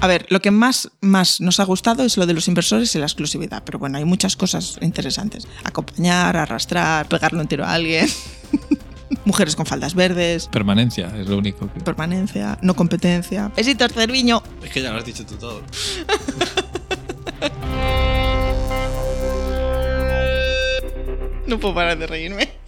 A ver, lo que más nos ha gustado es lo de los inversores y la exclusividad, pero bueno, hay muchas cosas interesantes. Acompañar, arrastrar, pegarle un tiro a alguien. Mujeres con faldas verdes. Permanencia, es lo único que... Permanencia, no competencia. Besitos, Cerviño. Es que ya lo has dicho tú todo. No puedo parar de reírme.